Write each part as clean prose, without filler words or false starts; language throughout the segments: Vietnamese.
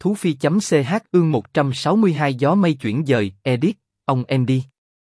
Thú Phi.ch ương 162 gió mây chuyển dời, edit, ông em đi.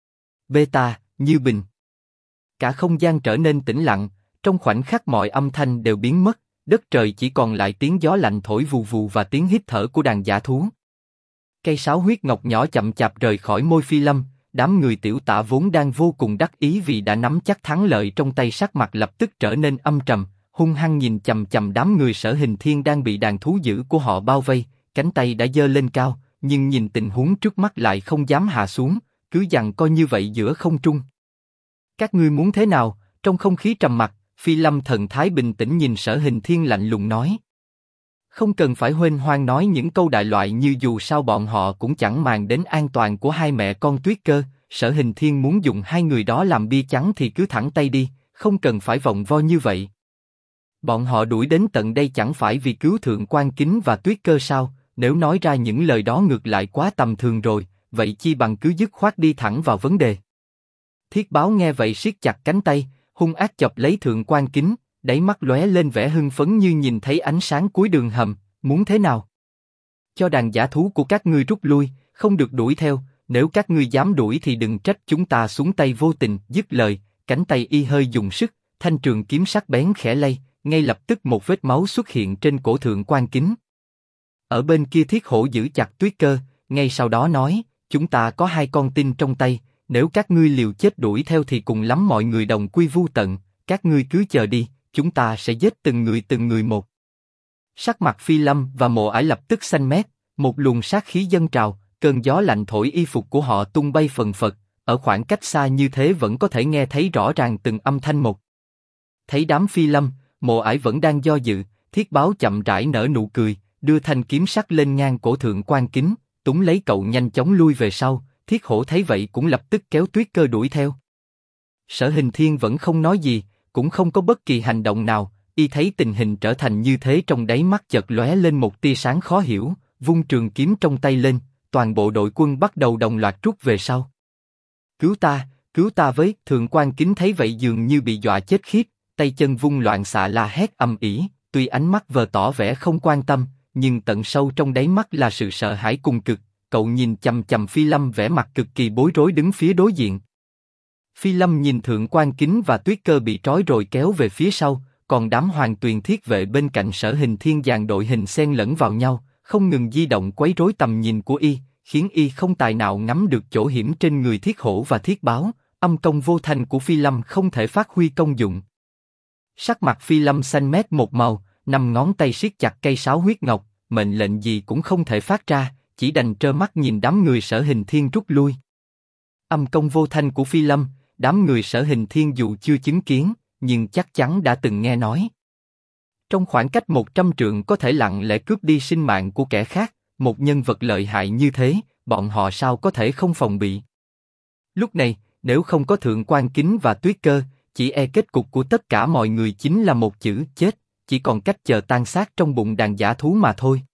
Beta, Như Bình. Cả không gian trở nên tĩnh lặng, trong khoảnh khắc mọi âm thanh đều biến mất, đất trời chỉ còn lại tiếng gió lạnh thổi vù vù và tiếng hít thở của đàn dã thú. Cây sáo huyết ngọc nhỏ chậm chạp rời khỏi môi Phi Lâm, đám người Tiểu Tả vốn đang vô cùng đắc ý vì đã nắm chắc thắng lợi trong tay, sắc mặt lập tức trở nên âm trầm, hung hăng nhìn chằm chằm đám người Sở Hình Thiên đang bị đàn thú dữ của họ bao vây, cánh tay đã giơ lên cao, nhưng nhìn tình huống trước mắt lại không dám hạ xuống, cứ giằng co như vậy giữa không trung. Các ngươi muốn thế nào? Trong không khí trầm mặc, Phi Lâm thần thái bình tĩnh nhìn Sở Hình Thiên lạnh lùng nói. Không cần phải huênh hoang nói những câu đại loại như dù sao bọn họ cũng chẳng màng đến an toàn của hai mẹ con Tuyết Cơ. Sở Hình Thiên muốn dùng hai người đó làm bia trắng thì cứ thẳng tay đi, không cần phải vòng vo như vậy. Bọn họ đuổi đến tận đây chẳng phải vì cứu Thượng Quan Kính và Tuyết Cơ sao? Nếu nói ra những lời đó ngược lại quá tầm thường rồi, vậy chi bằng cứ dứt khoát đi thẳng vào vấn đề. Thiết Báo nghe vậy siết chặt cánh tay, hung ác chộp lấy Thượng Quan Kính, đáy mắt lóe lên vẻ hưng phấn như nhìn thấy ánh sáng cuối đường hầm. Muốn thế nào? Cho đàn dã thú của các ngươi rút lui, không được đuổi theo. Nếu các ngươi dám đuổi thì đừng trách chúng ta xuống tay vô tình. Dứt lời, cánh tay y hơi dùng sức, thanh trường kiếm sắc bén khẽ lay, ngay lập tức một vết máu xuất hiện trên cổ Thượng Quan Kính. Ở bên kia Thiết Hổ giữ chặt Tuyết Cơ, ngay sau đó nói, chúng ta có hai con tin trong tay, nếu các ngươi liều chết đuổi theo thì cùng lắm mọi người đồng quy vu tận, các ngươi cứ chờ đi, chúng ta sẽ giết từng người một. Sắc mặt Phi Lâm và Mộ Ải lập tức xanh mét, một luồng sát khí dâng trào, cơn gió lạnh thổi y phục của họ tung bay phần phật, ở khoảng cách xa như thế vẫn có thể nghe thấy rõ ràng từng âm thanh một. Thấy đám Phi Lâm, Mộ Ải vẫn đang do dự, Thiết Báo chậm rãi nở nụ cười, đưa thanh kiếm sắc lên ngang cổ Thượng Quan Kính, túng lấy cậu nhanh chóng lui về sau. Thiết Hổ thấy vậy cũng lập tức kéo Tuyết Cơ đuổi theo. Sở Hình Thiên vẫn không nói gì, cũng không có bất kỳ hành động nào. Y thấy tình hình trở thành như thế, trong đáy mắt chợt lóe lên một tia sáng khó hiểu, vung trường kiếm trong tay lên, toàn bộ đội quân bắt đầu đồng loạt rút về sau. Cứu ta với! Thượng Quan Kính thấy vậy dường như bị dọa chết khiếp, tay chân vung loạn xạ la hét ầm ĩ, tuy ánh mắt vờ tỏ vẻ không quan tâm, nhưng tận sâu trong đáy mắt là sự sợ hãi cùng cực. Cậu nhìn chằm chằm Phi Lâm vẻ mặt cực kỳ bối rối đứng phía đối diện. Phi Lâm nhìn Thượng Quan Kính và Tuyết Cơ bị trói rồi kéo về phía sau, còn đám Hoàng Tuyền Thiết vệ bên cạnh Sở Hình Thiên dàn đội hình xen lẫn vào nhau, không ngừng di động quấy rối tầm nhìn của y, khiến y không tài nào ngắm được chỗ hiểm trên người Thiết Hổ và Thiết Báo. Âm công vô thành của Phi Lâm không thể phát huy công dụng. Sắc mặt Phi Lâm xanh mét một màu, năm ngón tay siết chặt cây sáo huyết ngọc, mệnh lệnh gì cũng không thể phát ra, chỉ đành trơ mắt nhìn đám người Sở Hình Thiên rút lui. Âm công vô thanh của Phi Lâm, đám người Sở Hình Thiên dù chưa chứng kiến, nhưng chắc chắn đã từng nghe nói. Trong khoảng cách 100 trượng có thể lặng lẽ cướp đi sinh mạng của kẻ khác, một nhân vật lợi hại như thế, bọn họ sao có thể không phòng bị. Lúc này, nếu không có Thượng Quan Kính và Tuyết Cơ, chỉ e kết cục của tất cả mọi người chính là một chữ chết, chỉ còn cách chờ tan xác trong bụng đàn dã thú mà thôi.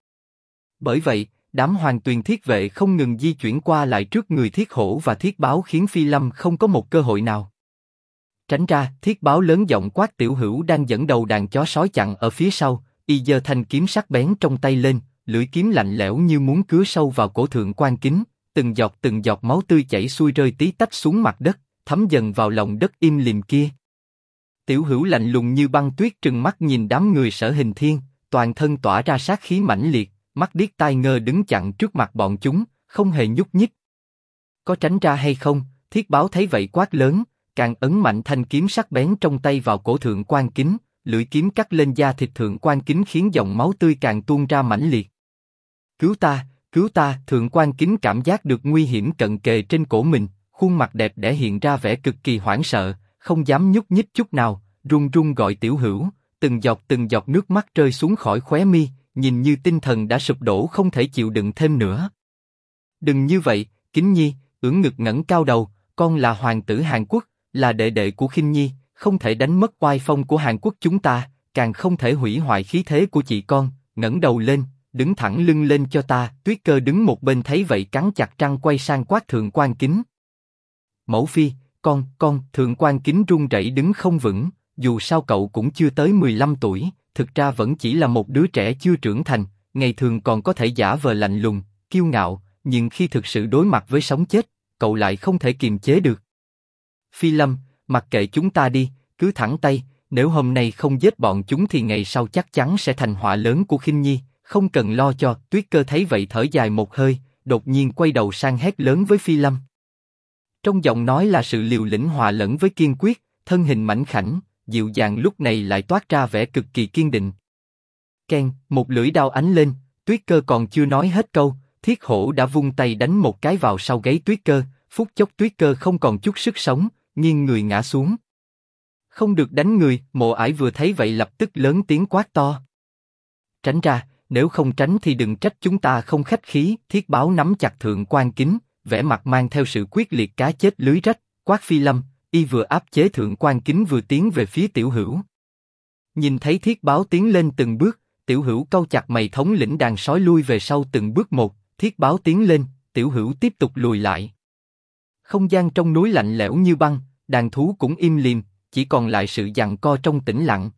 Bởi vậy, đám Hoàng Tuyền Thiết vệ không ngừng di chuyển qua lại trước người Thiết Hổ và Thiết Báo khiến Phi Lâm không có một cơ hội nào. Tránh ra! Thiết Báo lớn giọng quát. Tiểu Hữu đang dẫn đầu đàn chó sói chặn ở phía sau, y giơ thanh kiếm sắc bén trong tay lên, lưỡi kiếm lạnh lẽo như muốn cứa sâu vào cổ Thượng Quan Kính, từng giọt máu tươi chảy xuôi rơi tí tách xuống mặt đất, thấm dần vào lòng đất im lìm kia. Tiểu Hữu lạnh lùng như băng tuyết trừng mắt nhìn đám người Sở Hình Thiên, toàn thân tỏa ra sát khí mãnh liệt, mắt điếc tai ngơ đứng chặn trước mặt bọn chúng, không hề nhúc nhích. Có tránh ra hay không? Thiết Báo thấy vậy quát lớn, càng ấn mạnh thanh kiếm sắc bén trong tay vào cổ Thượng Quan Kính, lưỡi kiếm cắt lên da thịt Thượng Quan Kính khiến dòng máu tươi càng tuôn ra mãnh liệt. Cứu ta! Cứu ta! Thượng Quan Kính cảm giác được nguy hiểm cận kề trên cổ mình, khuôn mặt đẹp đẽ hiện ra vẻ cực kỳ hoảng sợ, không dám nhúc nhích chút nào, run run gọi Tiểu Hữu, từng giọt nước mắt rơi xuống khỏi khóe mi, nhìn như tinh thần đã sụp đổ không thể chịu đựng thêm nữa. Đừng như vậy, Kính Nhi! Ưỡn ngực ngẩng cao đầu, con là hoàng tử Hàn Quốc, là đệ đệ của Khinh Nhi, không thể đánh mất oai phong của Hàn Quốc chúng ta, càng không thể hủy hoại khí thế của chị con. Ngẩng đầu lên, đứng thẳng lưng lên cho ta. Tuyết Cơ đứng một bên thấy vậy cắn chặt răng quay sang quát Thượng Quan Kính. Mẫu phi, con. Thượng Quan Kính run rẩy đứng không vững, dù sao cậu cũng chưa tới 15 tuổi, thực ra vẫn chỉ là một đứa trẻ chưa trưởng thành, ngày thường còn có thể giả vờ lạnh lùng, kiêu ngạo, nhưng khi thực sự đối mặt với sống chết, cậu lại không thể kiềm chế được. Phi Lâm, mặc kệ chúng ta đi, cứ thẳng tay, nếu hôm nay không giết bọn chúng thì ngày sau chắc chắn sẽ thành họa lớn của Khinh Nhi, không cần lo cho. Tuyết Cơ thấy vậy thở dài một hơi, đột nhiên quay đầu sang hét lớn với Phi Lâm. Trong giọng nói là sự liều lĩnh hòa lẫn với kiên quyết, thân hình mảnh khảnh, dịu dàng lúc này lại toát ra vẻ cực kỳ kiên định. Keng, một lưỡi đao ánh lên, Tuyết Cơ còn chưa nói hết câu, Thiết Hổ đã vung tay đánh một cái vào sau gáy Tuyết Cơ, phút chốc Tuyết Cơ không còn chút sức sống, nghiêng người ngã xuống. Không được đánh người, Mộ Ải vừa thấy vậy lập tức lớn tiếng quát to. Tránh ra, nếu không tránh thì đừng trách chúng ta không khách khí. Thiết Báo nắm chặt thượng quan kính, vẻ mặt mang theo sự quyết liệt cá chết lưới rách, quát Phi Lâm, y vừa áp chế thượng quan kính vừa tiến về phía Tiểu Hữu. Nhìn thấy Thiết Báo tiến lên từng bước, Tiểu Hữu cau chặt mày, thống lĩnh đàn sói lui về sau từng bước một. Thiết Báo tiến lên, Tiểu Hữu tiếp tục lùi lại. Không gian trong núi lạnh lẽo như băng, đàn thú cũng im lìm, chỉ còn lại sự giằng co trong tĩnh lặng.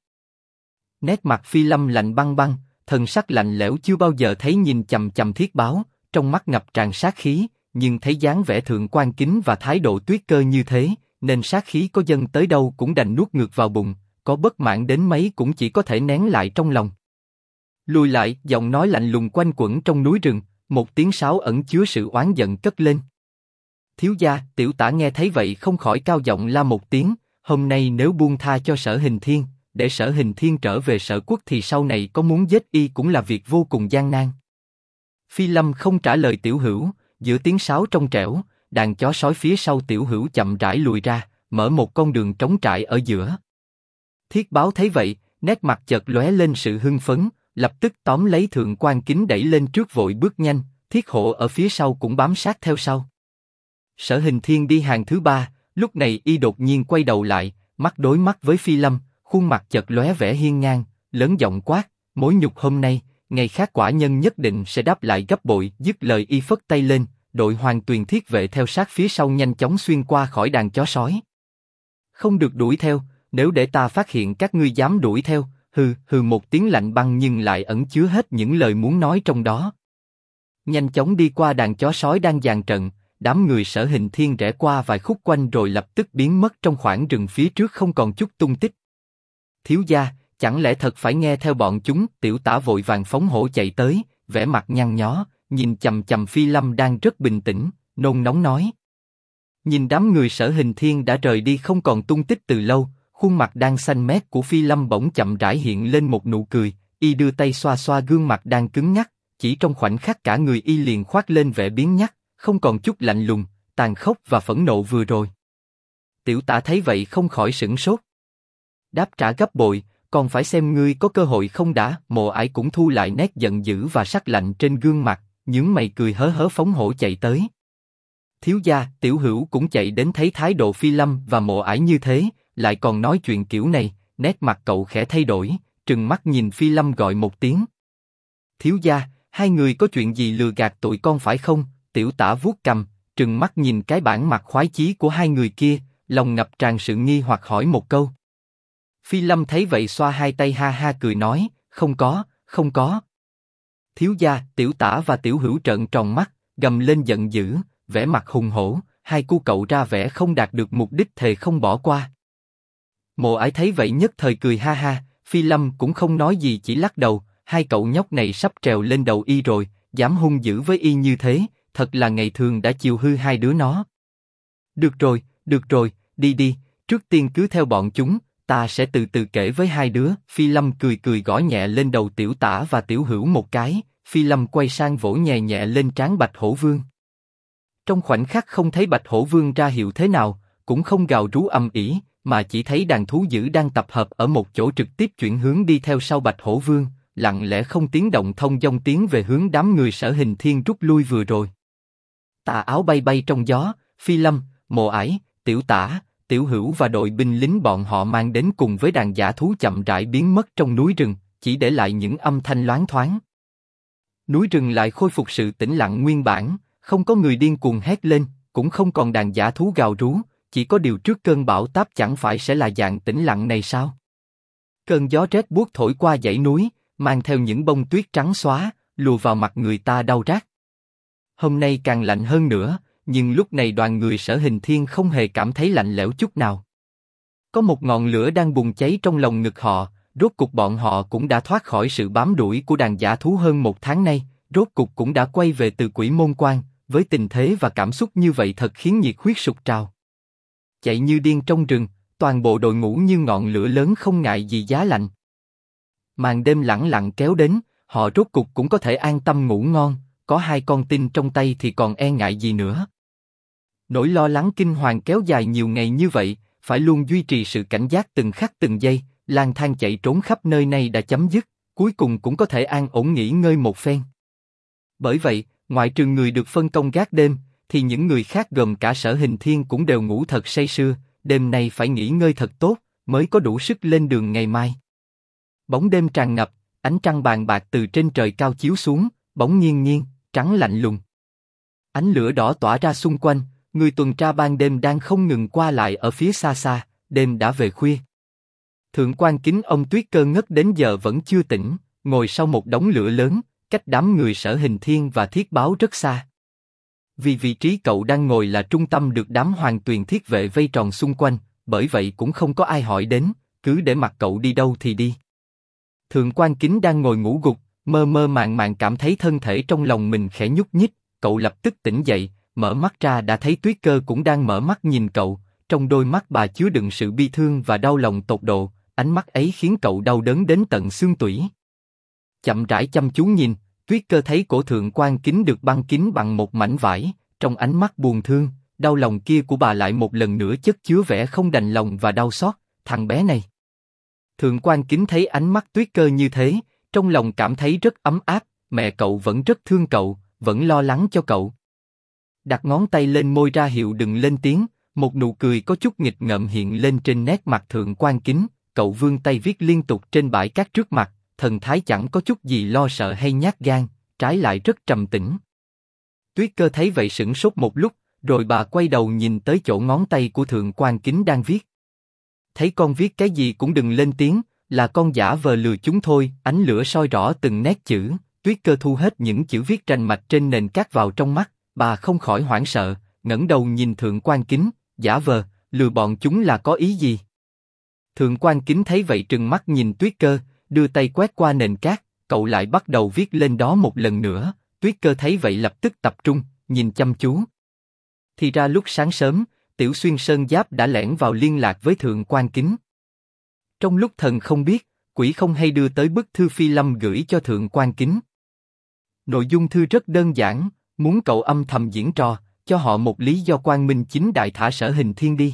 Nét mặt Phi Lâm lạnh băng băng, thần sắc lạnh lẽo chưa bao giờ thấy, nhìn chằm chằm Thiết Báo, trong mắt ngập tràn sát khí, nhưng thấy dáng vẻ thượng quan kính và thái độ Tuyết Cơ như thế, nên sát khí có dâng tới đâu cũng đành nuốt ngược vào bụng, có bất mãn đến mấy cũng chỉ có thể nén lại trong lòng. Lùi lại, giọng nói lạnh lùng quanh quẩn trong núi rừng, một tiếng sáo ẩn chứa sự oán giận cất lên. Thiếu gia, Tiểu Tả nghe thấy vậy không khỏi cao giọng la một tiếng, hôm nay nếu buông tha cho Sở Hình Thiên, để Sở Hình Thiên trở về Sở Quốc thì sau này có muốn giết y cũng là việc vô cùng gian nan. Phi Lâm không trả lời Tiểu Hữu, giữa tiếng sáo trong trẻo, đàn chó sói phía sau Tiểu Hữu chậm rãi lùi ra, mở một con đường trống trải ở giữa. Thiết Báo thấy vậy, nét mặt chợt lóe lên sự hưng phấn, lập tức tóm lấy thượng quan kính đẩy lên trước vội bước nhanh, Thiết Hộ ở phía sau cũng bám sát theo sau. Sở Hình Thiên đi hàng thứ ba, lúc này y đột nhiên quay đầu lại, mắt đối mắt với Phi Lâm, khuôn mặt chợt lóe vẻ hiên ngang, lớn giọng quát, mối nhục hôm nay, ngày khác quả nhân nhất định sẽ đáp lại gấp bội. Dứt lời y phất tay lên, đội Hoàng Tuyền thiết vệ theo sát phía sau nhanh chóng xuyên qua khỏi đàn chó sói. Không được đuổi theo, nếu để ta phát hiện các ngươi dám đuổi theo, hừ hừ một tiếng lạnh băng nhưng lại ẩn chứa hết những lời muốn nói trong đó. Nhanh chóng đi qua đàn chó sói đang dàn trận, đám người Sở Hình Thiên rẽ qua vài khúc quanh rồi lập tức biến mất trong khoảng rừng phía trước không còn chút tung tích. Thiếu gia, chẳng lẽ thật phải nghe theo bọn chúng? Tiểu Tả vội vàng phóng hổ chạy tới, vẻ mặt nhăn nhó, nhìn chằm chằm Phi Lâm đang rất bình tĩnh, nôn nóng nói. Nhìn đám người Sở Hình Thiên đã rời đi không còn tung tích từ lâu, khuôn mặt đang xanh mét của Phi Lâm bỗng chậm rãi hiện lên một nụ cười, y đưa tay xoa xoa gương mặt đang cứng ngắc, chỉ trong khoảnh khắc cả người y liền khoác lên vẻ biến nhắc, không còn chút lạnh lùng, tàn khốc và phẫn nộ vừa rồi. Tiểu Tả thấy vậy không khỏi sửng sốt. Đáp trả gấp bội, còn phải xem ngươi có cơ hội không đã. Mộ Ải cũng thu lại nét giận dữ và sắc lạnh trên gương mặt, nhướng mày cười hớ hớ phóng hổ chạy tới. Thiếu gia, Tiểu Hữu cũng chạy đến, thấy thái độ Phi Lâm và Mộ Ải như thế, lại còn nói chuyện kiểu này, nét mặt cậu khẽ thay đổi, trừng mắt nhìn Phi Lâm gọi một tiếng. Thiếu gia, hai người có chuyện gì lừa gạt tụi con phải không? Tiểu Tả vuốt cằm, trừng mắt nhìn cái bản mặt khoái chí của hai người kia, lòng ngập tràn sự nghi hoặc hỏi một câu. Phi Lâm thấy vậy xoa hai tay ha ha cười nói, không có, không có. Thiếu gia, Tiểu Tả và Tiểu Hữu trợn tròn mắt, gầm lên giận dữ, vẻ mặt hùng hổ, hai cu cậu ra vẻ không đạt được mục đích thề không bỏ qua. Mộ Ải thấy vậy nhất thời cười ha ha, Phi Lâm cũng không nói gì chỉ lắc đầu, hai cậu nhóc này sắp trèo lên đầu y rồi, dám hung dữ với y như thế, thật là ngày thường đã chiều hư hai đứa nó. Được rồi, đi đi, trước tiên cứ theo bọn chúng, ta sẽ từ từ kể với hai đứa. Phi Lâm cười cười gõ nhẹ lên đầu Tiểu Tả và Tiểu Hữu một cái, Phi Lâm quay sang vỗ nhẹ nhẹ lên trán Bạch Hổ Vương. Trong khoảnh khắc không thấy Bạch Hổ Vương ra hiệu thế nào, cũng không gào rú âm ỉ, mà chỉ thấy đàn thú dữ đang tập hợp ở một chỗ trực tiếp chuyển hướng đi theo sau Bạch Hổ Vương, lặng lẽ không tiếng động thông dong tiến về hướng đám người Sở Hình Thiên rút lui vừa rồi. Tà áo bay bay trong gió, Phi Lâm, Mộ Ải, Tiểu Tả, Tiểu Hữu và đội binh lính bọn họ mang đến cùng với đàn dã thú chậm rãi biến mất trong núi rừng, chỉ để lại những âm thanh loáng thoáng. Núi rừng lại khôi phục sự tĩnh lặng nguyên bản, không có người điên cuồng hét lên, cũng không còn đàn dã thú gào rú, chỉ có điều trước cơn bão táp chẳng phải sẽ là dạng tĩnh lặng này sao? Cơn gió rét buốt thổi qua dãy núi, mang theo những bông tuyết trắng xóa, lùa vào mặt người ta đau rát. Hôm nay càng lạnh hơn nữa, nhưng lúc này đoàn người Sở Hình Thiên không hề cảm thấy lạnh lẽo chút nào. Có một ngọn lửa đang bùng cháy trong lòng ngực họ, rốt cục bọn họ cũng đã thoát khỏi sự bám đuổi của đàn dã thú hơn một tháng nay, rốt cục cũng đã quay về từ Quỷ Môn Quan, với tình thế và cảm xúc như vậy thật khiến nhiệt huyết sục trào. Chạy như điên trong rừng, toàn bộ đội ngũ như ngọn lửa lớn không ngại gì giá lạnh. Màn đêm lẳng lặng kéo đến, họ rốt cục cũng có thể an tâm ngủ ngon, có 2 con tin trong tay thì còn e ngại gì nữa. Nỗi lo lắng kinh hoàng kéo dài nhiều ngày như vậy, phải luôn duy trì sự cảnh giác từng khắc từng giây, lang thang chạy trốn khắp nơi này đã chấm dứt, cuối cùng cũng có thể an ổn nghỉ ngơi một phen. Bởi vậy, ngoại trừ người được phân công gác đêm, thì những người khác gồm cả Sở Hình Thiên cũng đều ngủ thật say sưa, đêm nay phải nghỉ ngơi thật tốt, mới có đủ sức lên đường ngày mai. Bóng đêm tràn ngập, ánh trăng bàn bạc từ trên trời cao chiếu xuống, bóng nghiêng nghiêng, trắng lạnh lùng. Ánh lửa đỏ tỏa ra xung quanh, người tuần tra ban đêm đang không ngừng qua lại ở phía xa xa, đêm đã về khuya. Thượng quan Kính ông Tuyết Cơ ngất đến giờ vẫn chưa tỉnh, ngồi sau một đống lửa lớn, cách đám người Sở Hình Thiên và Thiết Báo rất xa. Vì vị trí cậu đang ngồi là trung tâm được đám Hoàng Tuyền Thiết vệ vây tròn xung quanh, bởi vậy cũng không có ai hỏi đến, cứ để mặc cậu đi đâu thì đi. Thượng quan Kính đang ngồi ngủ gục, mơ mơ màng màng cảm thấy thân thể trong lòng mình khẽ nhúc nhích, cậu lập tức tỉnh dậy, mở mắt ra đã thấy Tuyết Cơ cũng đang mở mắt nhìn cậu, trong đôi mắt bà chứa đựng sự bi thương và đau lòng tột độ, ánh mắt ấy khiến cậu đau đớn đến tận xương tủy. Chậm rãi chăm chú nhìn, Tuyết Cơ thấy cổ Thượng quan Kính được băng kín bằng một mảnh vải, trong ánh mắt buồn thương, đau lòng kia của bà lại một lần nữa chất chứa vẻ không đành lòng và đau xót, thằng bé này. Thượng quan Kính thấy ánh mắt Tuyết Cơ như thế, trong lòng cảm thấy rất ấm áp, mẹ cậu vẫn rất thương cậu, vẫn lo lắng cho cậu. Đặt ngón tay lên môi ra hiệu đừng lên tiếng, một nụ cười có chút nghịch ngợm hiện lên trên nét mặt Thượng quan Kính, cậu vươn tay viết liên tục trên bãi cát trước mặt, thần thái chẳng có chút gì lo sợ hay nhát gan, trái lại rất trầm tĩnh. Tuyết Cơ thấy vậy sửng sốt một lúc, rồi bà quay đầu nhìn tới chỗ ngón tay của Thượng quan Kính đang viết. Thấy con viết cái gì cũng đừng lên tiếng, là con giả vờ lừa chúng thôi. Ánh lửa soi rõ từng nét chữ, Tuyết Cơ thu hết những chữ viết rành mạch trên nền cát vào trong mắt, bà không khỏi hoảng sợ, ngẩng đầu nhìn Thượng quan Kính, giả vờ, lừa bọn chúng là có ý gì? Thượng quan Kính thấy vậy trừng mắt nhìn Tuyết Cơ, đưa tay quét qua nền cát, cậu lại bắt đầu viết lên đó một lần nữa. Tuyết Cơ thấy vậy lập tức tập trung, nhìn chăm chú. Thì ra lúc sáng sớm, Tiểu Xuyên Sơn Giáp đã lẻn vào liên lạc với Thượng quan Kính. Trong lúc thần không biết, quỷ không hay đưa tới bức thư Phi Lâm gửi cho Thượng quan Kính. Nội dung thư rất đơn giản, muốn cậu âm thầm diễn trò, cho họ một lý do quang minh chính đại thả Sở Hình Thiên đi.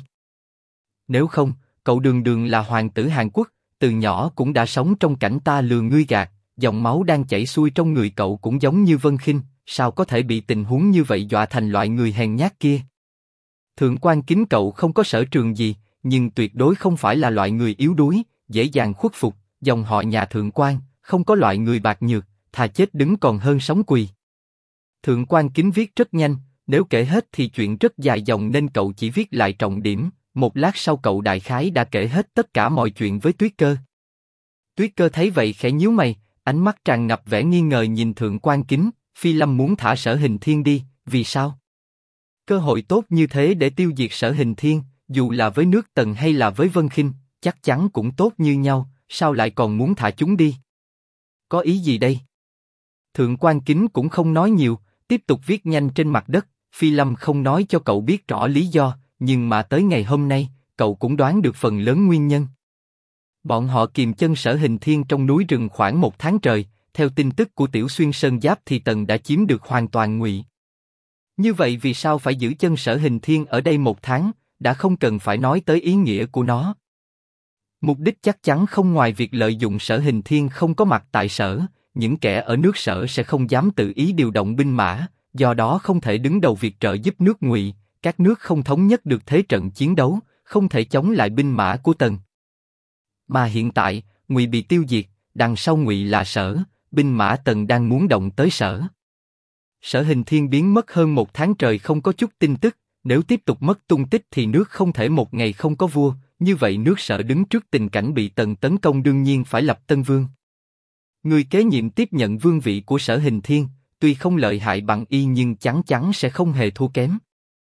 Nếu không, cậu đường đường là hoàng tử Hàn Quốc, từ nhỏ cũng đã sống trong cảnh ta lừa ngươi gạt, dòng máu đang chảy xuôi trong người cậu cũng giống như Vân Khinh, sao có thể bị tình huống như vậy dọa thành loại người hèn nhát kia? Thượng quan Kính cậu không có sở trường gì, nhưng tuyệt đối không phải là loại người yếu đuối, dễ dàng khuất phục. Dòng họ nhà Thượng quan, không có loại người bạc nhược, thà chết đứng còn hơn sống quỳ. Thượng quan Kính viết rất nhanh, nếu kể hết thì chuyện rất dài dòng nên cậu chỉ viết lại trọng điểm. Một lát sau cậu đại khái đã kể hết tất cả mọi chuyện với Tuyết Cơ. Tuyết Cơ thấy vậy khẽ nhíu mày, ánh mắt tràn ngập vẻ nghi ngờ nhìn Thượng quan Kính. Phi Lâm muốn thả Sở Hình Thiên đi, vì sao? Cơ hội tốt như thế để tiêu diệt Sở Hình Thiên, dù là với nước Tần hay là với Vân Khinh, chắc chắn cũng tốt như nhau, sao lại còn muốn thả chúng đi? Có ý gì đây? Thượng quan Kính cũng không nói nhiều, tiếp tục viết nhanh trên mặt đất. Phi Lâm không nói cho cậu biết rõ lý do, nhưng mà tới ngày hôm nay, cậu cũng đoán được phần lớn nguyên nhân. Bọn họ kìm chân Sở Hình Thiên trong núi rừng khoảng 1 tháng trời, theo tin tức của Tiểu Xuyên Sơn Giáp thì Tần đã chiếm được hoàn toàn Ngụy. Như vậy vì sao phải giữ chân Sở Hình Thiên ở đây 1 tháng, đã không cần phải nói tới ý nghĩa của nó. Mục đích chắc chắn không ngoài việc lợi dụng Sở Hình Thiên không có mặt tại Sở, những kẻ ở nước Sở sẽ không dám tự ý điều động binh mã, do đó không thể đứng đầu việc trợ giúp nước Ngụy, các nước không thống nhất được thế trận chiến đấu, không thể chống lại binh mã của Tần. Mà hiện tại, Ngụy bị tiêu diệt, đằng sau Ngụy là Sở, binh mã Tần đang muốn động tới Sở. Sở Hình Thiên biến mất hơn 1 tháng trời không có chút tin tức, nếu tiếp tục mất tung tích thì nước không thể một ngày không có vua, như vậy nước Sở đứng trước tình cảnh bị Tần tấn công đương nhiên phải lập tân vương. Người kế nhiệm tiếp nhận vương vị của Sở Hình Thiên, tuy không lợi hại bằng y nhưng chắc chắn sẽ không hề thua kém.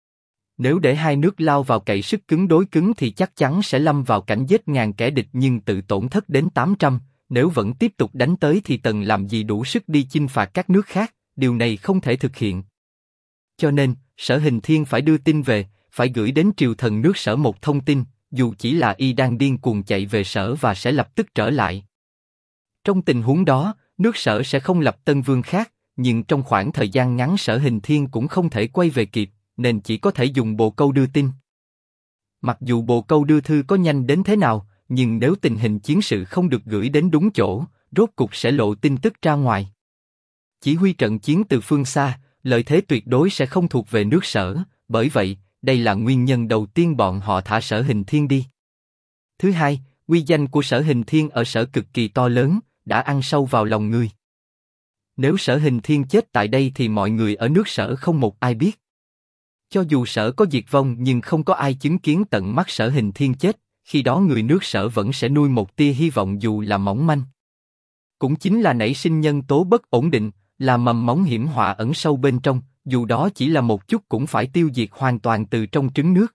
Nếu để hai nước lao vào cậy sức cứng đối cứng thì chắc chắn sẽ lâm vào cảnh giết ngàn kẻ địch nhưng tự tổn thất đến 800, nếu vẫn tiếp tục đánh tới thì Tần làm gì đủ sức đi chinh phạt các nước khác, điều này không thể thực hiện. Cho nên, Sở Hình Thiên phải đưa tin về, phải gửi đến triều thần nước Sở một thông tin, dù chỉ là y đang điên cuồng chạy về Sở và sẽ lập tức trở lại. Trong tình huống đó, nước Sở sẽ không lập tân vương khác, nhưng trong khoảng thời gian ngắn Sở Hình Thiên cũng không thể quay về kịp, nên chỉ có thể dùng bồ câu đưa tin. Mặc dù bồ câu đưa thư có nhanh đến thế nào, nhưng nếu tình hình chiến sự không được gửi đến đúng chỗ, rốt cục sẽ lộ tin tức ra ngoài. Chỉ huy trận chiến từ phương xa, lợi thế tuyệt đối sẽ không thuộc về nước Sở, bởi vậy, đây là nguyên nhân đầu tiên bọn họ thả Sở Hình Thiên đi. Thứ hai, uy danh của Sở Hình Thiên ở Sở cực kỳ to lớn, đã ăn sâu vào lòng người. Nếu Sở Hình Thiên chết tại đây thì mọi người ở nước Sở không một ai biết. Cho dù Sở có diệt vong nhưng không có ai chứng kiến tận mắt Sở Hình Thiên chết, khi đó người nước Sở vẫn sẽ nuôi một tia hy vọng dù là mỏng manh. Cũng chính là nảy sinh nhân tố bất ổn định, là mầm móng hiểm họa ẩn sâu bên trong, dù đó chỉ là một chút cũng phải tiêu diệt hoàn toàn từ trong trứng nước.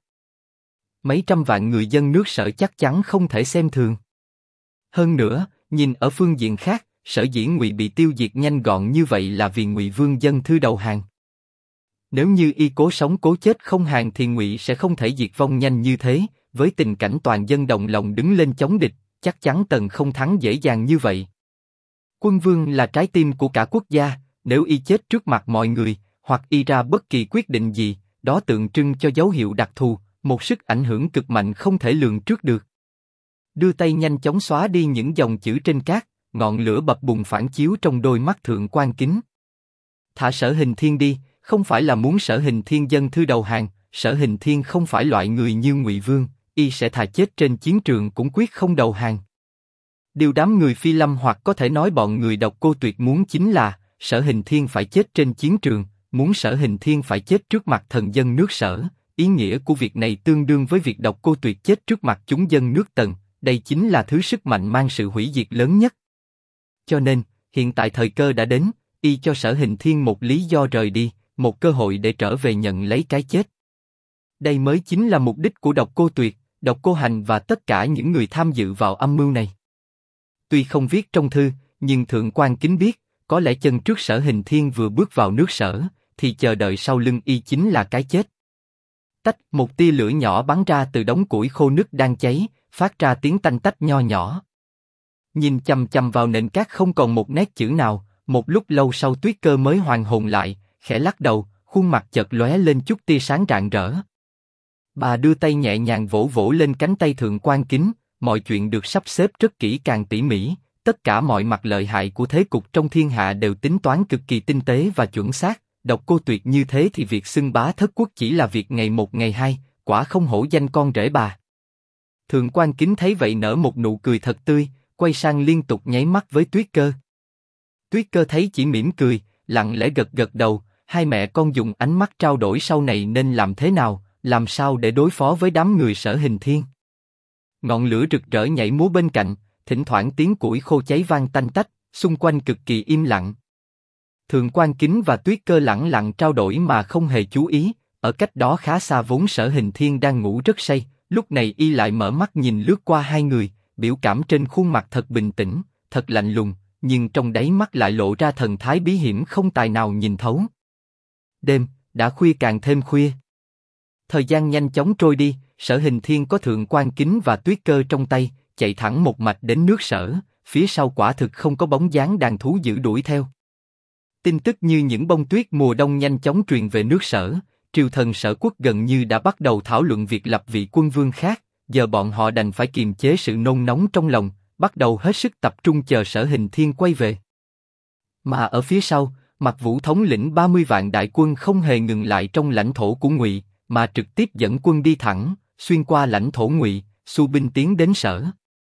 Mấy trăm vạn người dân nước Sở chắc chắn không thể xem thường. Hơn nữa, nhìn ở phương diện khác, sở dĩ Ngụy bị tiêu diệt nhanh gọn như vậy là vì Ngụy Vương dân thư đầu hàng. Nếu như y cố sống cố chết không hàng thì Ngụy sẽ không thể diệt vong nhanh như thế. Với tình cảnh toàn dân đồng lòng đứng lên chống địch, chắc chắn Tần không thắng dễ dàng như vậy. Quân vương là trái tim của cả quốc gia, nếu y chết trước mặt mọi người, hoặc y ra bất kỳ quyết định gì, đó tượng trưng cho dấu hiệu đặc thù, một sức ảnh hưởng cực mạnh không thể lường trước được. Đưa tay nhanh chóng xóa đi những dòng chữ trên cát, ngọn lửa bập bùng phản chiếu trong đôi mắt Thượng quan Kính. Thả Sở Hình Thiên đi, không phải là muốn Sở Hình Thiên dân thư đầu hàng, Sở Hình Thiên không phải loại người như Ngụy Vương, y sẽ thà chết trên chiến trường cũng quyết không đầu hàng. Điều đám người Phi Lâm hoặc có thể nói bọn người Độc Cô Tuyệt muốn chính là Sở Hình Thiên phải chết trên chiến trường, muốn Sở Hình Thiên phải chết trước mặt thần dân nước Sở. Ý nghĩa của việc này tương đương với việc Độc Cô Tuyệt chết trước mặt chúng dân nước Tần. Đây chính là thứ sức mạnh mang sự hủy diệt lớn nhất. Cho nên, hiện tại thời cơ đã đến, y cho Sở Hình Thiên một lý do rời đi, một cơ hội để trở về nhận lấy cái chết. Đây mới chính là mục đích của Độc Cô Tuyệt, Độc Cô Hành và tất cả những người tham dự vào âm mưu này. Tuy không viết trong thư, nhưng Thượng quan Kính biết, có lẽ chân trước Sở Hình Thiên vừa bước vào nước Sở, thì chờ đợi sau lưng y chính là cái chết. Tách, một tia lửa nhỏ bắn ra từ đống củi khô nứt đang cháy, phát ra tiếng tanh tách nho nhỏ. Nhìn chằm chằm vào nền cát không còn một nét chữ nào, một lúc lâu sau Tuyết Cơ mới hoàn hồn lại, khẽ lắc đầu, khuôn mặt chợt lóe lên chút tia sáng rạng rỡ. Bà đưa tay nhẹ nhàng vỗ vỗ lên cánh tay Thượng quan Kính, mọi chuyện được sắp xếp rất kỹ càng tỉ mỉ, tất cả mọi mặt lợi hại của thế cục trong thiên hạ đều tính toán cực kỳ tinh tế và chuẩn xác. Độc Cô Tuyệt như thế thì việc xưng bá thất quốc chỉ là việc ngày một ngày hai, quả không hổ danh con rể bà. Thượng quan Kính thấy vậy nở một nụ cười thật tươi, quay sang liên tục nháy mắt với Tuyết Cơ. Tuyết Cơ thấy chỉ mỉm cười, lặng lẽ gật gật đầu. Hai mẹ con dùng ánh mắt trao đổi sau này nên làm thế nào, làm sao để đối phó với đám người Sở Hình Thiên. Ngọn lửa rực rỡ nhảy múa bên cạnh, thỉnh thoảng tiếng củi khô cháy vang tanh tách, xung quanh cực kỳ im lặng. Thượng quan Kính và Tuyết Cơ lẳng lặng trao đổi mà không hề chú ý, ở cách đó khá xa vốn Sở Hình Thiên đang ngủ rất say, lúc này y lại mở mắt nhìn lướt qua hai người, biểu cảm trên khuôn mặt thật bình tĩnh, thật lạnh lùng, nhưng trong đáy mắt lại lộ ra thần thái bí hiểm không tài nào nhìn thấu. Đêm, đã khuya càng thêm khuya. Thời gian nhanh chóng trôi đi, Sở Hình Thiên có Thượng quan Kính và Tuyết Cơ trong tay, chạy thẳng một mạch đến nước Sở, phía sau quả thực không có bóng dáng đàn thú dữ đuổi theo. Tin tức như những bông tuyết mùa đông nhanh chóng truyền về nước Sở, triều thần Sở quốc gần như đã bắt đầu thảo luận việc lập vị quân vương khác, giờ bọn họ đành phải kiềm chế sự nôn nóng trong lòng, bắt đầu hết sức tập trung chờ Sở Hình Thiên quay về. Mà ở phía sau, Mặc Vũ thống lĩnh 30 vạn đại quân không hề ngừng lại trong lãnh thổ của Ngụy, mà trực tiếp dẫn quân đi thẳng, xuyên qua lãnh thổ Ngụy, xu binh tiến đến Sở.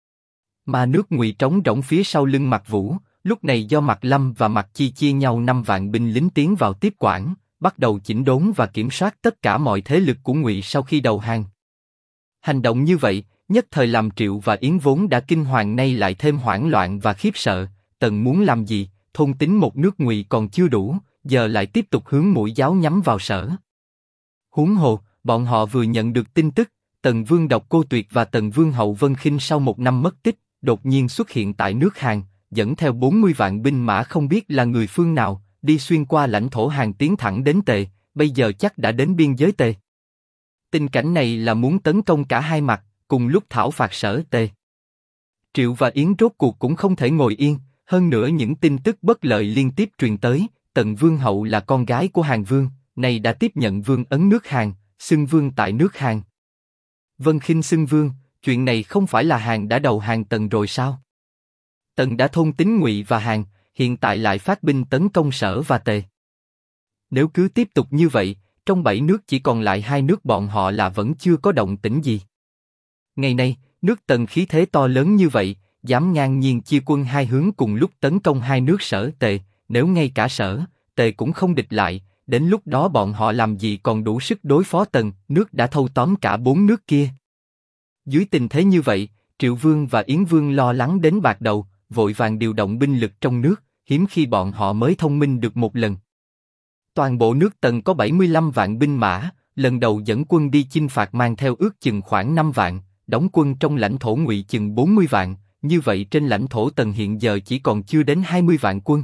Mà nước Ngụy trống rỗng phía sau lưng Mặc Vũ, lúc này do Mạc Lâm và Mạc Chi chia nhau 5 vạn binh lính tiến vào tiếp quản, bắt đầu chỉnh đốn và kiểm soát tất cả mọi thế lực của Ngụy sau khi đầu hàng. Hành động như vậy, nhất thời làm Triệu và Yến vốn đã kinh hoàng nay lại thêm hoảng loạn và khiếp sợ, Tần muốn làm gì, thôn tính một nước Ngụy còn chưa đủ, giờ lại tiếp tục hướng mũi giáo nhắm vào Sở. Huống hồ, bọn họ vừa nhận được tin tức, Tần Vương Độc Cô Tuyệt và Tần Vương Hậu Vân Khinh sau một năm mất tích, đột nhiên xuất hiện tại nước Hàn, dẫn theo 40 vạn binh mã không biết là người phương nào, đi xuyên qua lãnh thổ Hàn tiến thẳng đến Tề, bây giờ chắc đã đến biên giới Tề. Tình cảnh này là muốn tấn công cả hai mặt, cùng lúc thảo phạt Sở Tề. Triệu và Yến rốt cuộc cũng không thể ngồi yên, hơn nữa những tin tức bất lợi liên tiếp truyền tới, Tần Vương Hậu là con gái của Hàn Vương, này đã tiếp nhận vương ấn nước Hàn, xưng vương tại nước Hàn. Vân Khinh xưng vương, chuyện này không phải là Hàn đã đầu hàng Tần rồi sao? Tần đã thôn tính Ngụy và Hàn, hiện tại lại phát binh tấn công Sở và Tề. Nếu cứ tiếp tục như vậy, trong 7 nước chỉ còn lại 2 nước bọn họ là vẫn chưa có động tĩnh gì. Ngày nay, nước Tần khí thế to lớn như vậy, dám ngang nhiên chia quân hai hướng cùng lúc tấn công hai nước Sở Tề, nếu ngay cả Sở Tề cũng không địch lại, đến lúc đó bọn họ làm gì còn đủ sức đối phó Tần, nước đã thâu tóm cả 4 nước kia. Dưới tình thế như vậy, Triệu Vương và Yến Vương lo lắng đến bạc đầu, vội vàng điều động binh lực trong nước, hiếm khi bọn họ mới thông minh được một lần. Toàn bộ nước Tần có 75 vạn binh mã, lần đầu dẫn quân đi chinh phạt mang theo ước chừng khoảng 5 vạn, đóng quân trong lãnh thổ Ngụy chừng 40 vạn, như vậy trên lãnh thổ Tần hiện giờ chỉ còn chưa đến 20 vạn quân.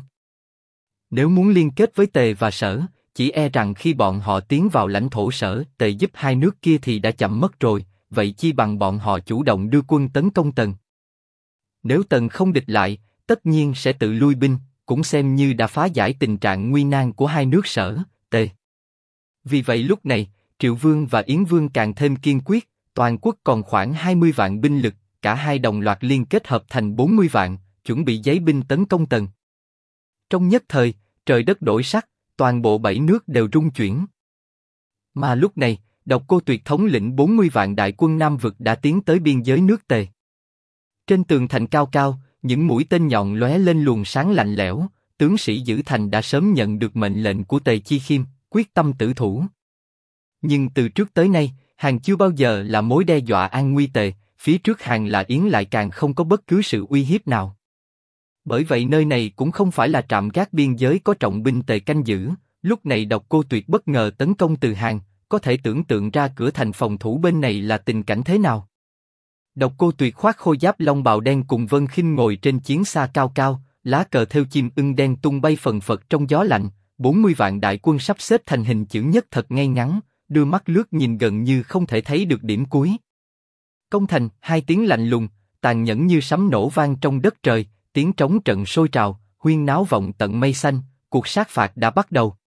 Nếu muốn liên kết với Tề và Sở, chỉ e rằng khi bọn họ tiến vào lãnh thổ Sở Tề giúp hai nước kia thì đã chậm mất rồi, vậy chi bằng bọn họ chủ động đưa quân tấn công Tần. Nếu Tần không địch lại, tất nhiên sẽ tự lui binh, cũng xem như đã phá giải tình trạng nguy nan của hai nước Sở Tề. Vì vậy lúc này, Triệu Vương và Yến Vương càng thêm kiên quyết, toàn quốc còn khoảng 20 vạn binh lực, cả hai đồng loạt liên kết hợp thành 40 vạn, chuẩn bị giấy binh tấn công Tần. Trong nhất thời, trời đất đổi sắc, toàn bộ 7 nước đều rung chuyển. Mà lúc này, Độc Cô Tuyệt thống lĩnh 40 vạn đại quân Nam vực đã tiến tới biên giới nước Tề. Trên tường thành cao cao, những mũi tên nhọn lóe lên luồng sáng lạnh lẽo, tướng sĩ giữ thành đã sớm nhận được mệnh lệnh của Tề Chi Khiêm, quyết tâm tử thủ. Nhưng từ trước tới nay, Hàn chưa bao giờ là mối đe dọa an nguy Tề, phía trước Hàn là Yến lại càng không có bất cứ sự uy hiếp nào. Bởi vậy nơi này cũng không phải là trạm gác biên giới có trọng binh Tề canh giữ, lúc này Độc Cô Tuyệt bất ngờ tấn công từ Hàn, có thể tưởng tượng ra cửa thành phòng thủ bên này là tình cảnh thế nào. Độc Cô Tuyệt khoác khôi giáp long bào đen cùng Vân Khinh ngồi trên chiến xa cao cao, lá cờ thêu chim ưng đen tung bay phần phật trong gió lạnh, 40 vạn đại quân sắp xếp thành hình chữ nhất thật ngay ngắn, đưa mắt lướt nhìn gần như không thể thấy được điểm cuối. Công thành, hai tiếng lạnh lùng, tàn nhẫn như sấm nổ vang trong đất trời, tiếng trống trận sôi trào, huyên náo vọng tận mây xanh, cuộc sát phạt đã bắt đầu.